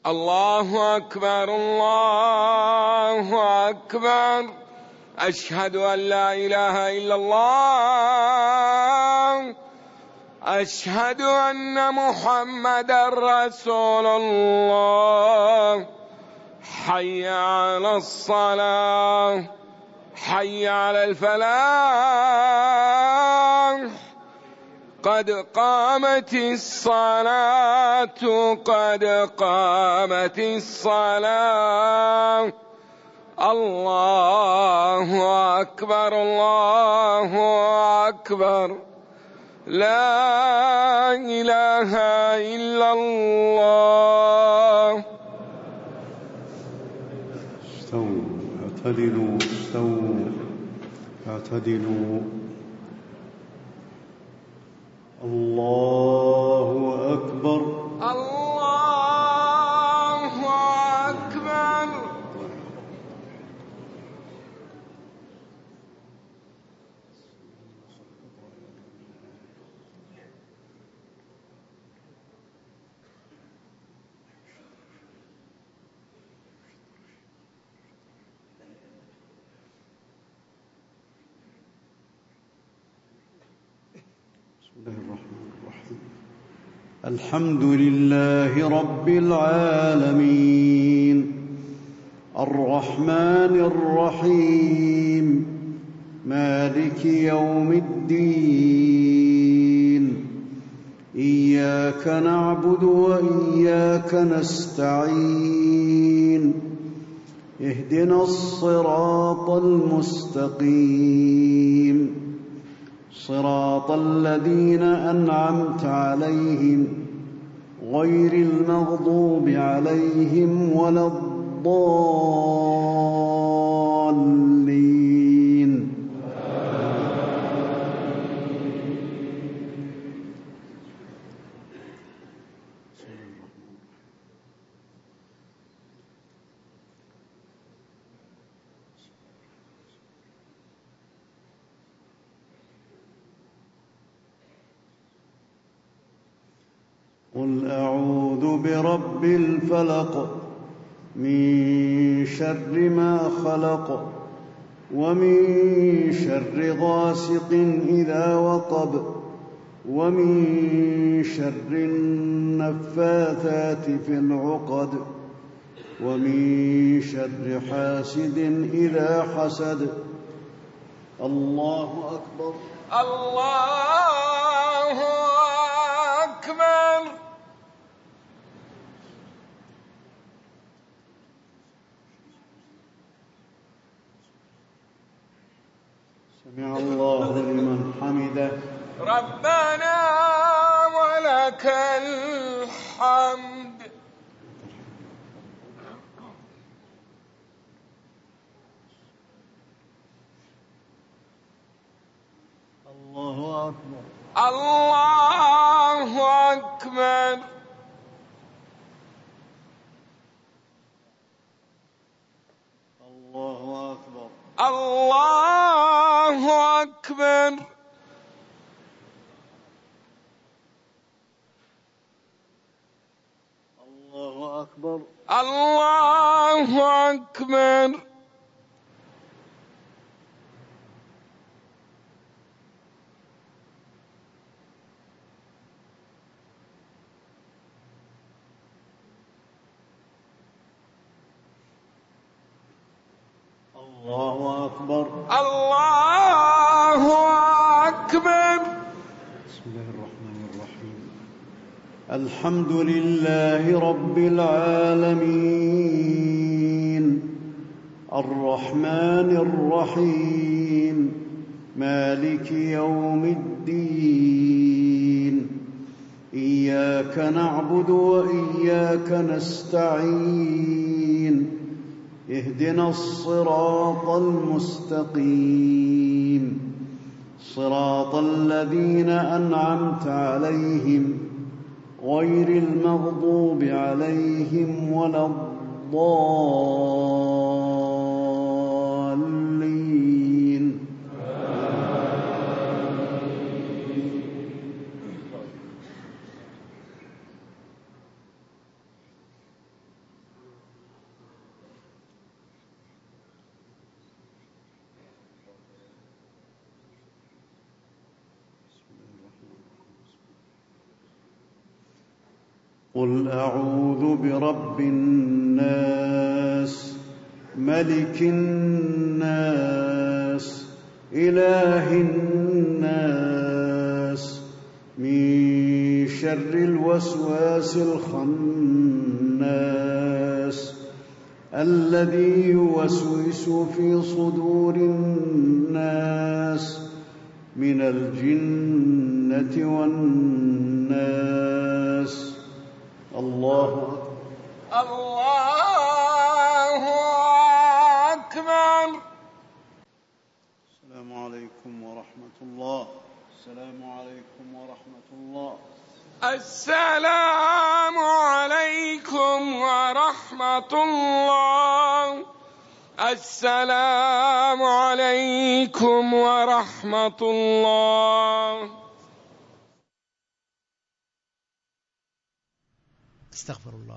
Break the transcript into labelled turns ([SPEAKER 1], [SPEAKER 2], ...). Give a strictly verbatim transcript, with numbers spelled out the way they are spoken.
[SPEAKER 1] الله أكبر الله أكبر. أشهد أن لا إله إلا الله. أشهد أن محمدًا رسول الله. حي على الصلاة، حي على الفلاح، قد قامت الصلاة، قد قامت الصلاة. الله أكبر الله أكبر. لا إله إلا الله.
[SPEAKER 2] استووا اعتدلوا استووا اعتدلوا. الله أكبر
[SPEAKER 1] الله أكبر.
[SPEAKER 2] بسم الله الرحمن الرحيم. الحمد لله رب العالمين الرحمن الرحيم مالك يوم الدين. إياك نعبد وإياك نستعين. اهدنا الصراط المستقيم صراط الذين أنعمت عليهم غير المغضوب عليهم ولا الضالين. قل أعوذ برب الفلق من شر ما خلق ومن شر غاسق إذا وقب ومن شر النفاثات في العقد ومن شر حاسد إذا حسد. الله أكبر
[SPEAKER 1] الله أكبر.
[SPEAKER 2] سمع الله لمن حمده.
[SPEAKER 1] ربنا ولك الحمد.
[SPEAKER 2] الله أكبر
[SPEAKER 1] الله أكبر.
[SPEAKER 2] الله أكبر
[SPEAKER 1] الله أكبر.
[SPEAKER 2] الله أكبر
[SPEAKER 1] الله أكبر.
[SPEAKER 2] الله أكبر
[SPEAKER 1] الله أكبر.
[SPEAKER 2] بسم الله الرحمن الرحيم. الحمد لله رب العالمين الرحمن الرحيم مالك يوم الدين. إياك نعبد وإياك نستعين. اهدنا الصراط المستقيم صراط الذين أنعمت عليهم غير المغضوب عليهم ولا الضالين. قل أعوذ برب الناس ملك الناس إله الناس من شر الوسواس الخناس الذي يوسوس في صدور الناس من الجنة والناس. الله
[SPEAKER 1] الله أكبر.
[SPEAKER 2] السلام عليكم ورحمة الله. السلام عليكم ورحمة الله.
[SPEAKER 1] السلام عليكم ورحمة الله. السلام عليكم ورحمة الله.
[SPEAKER 3] استغفر الله.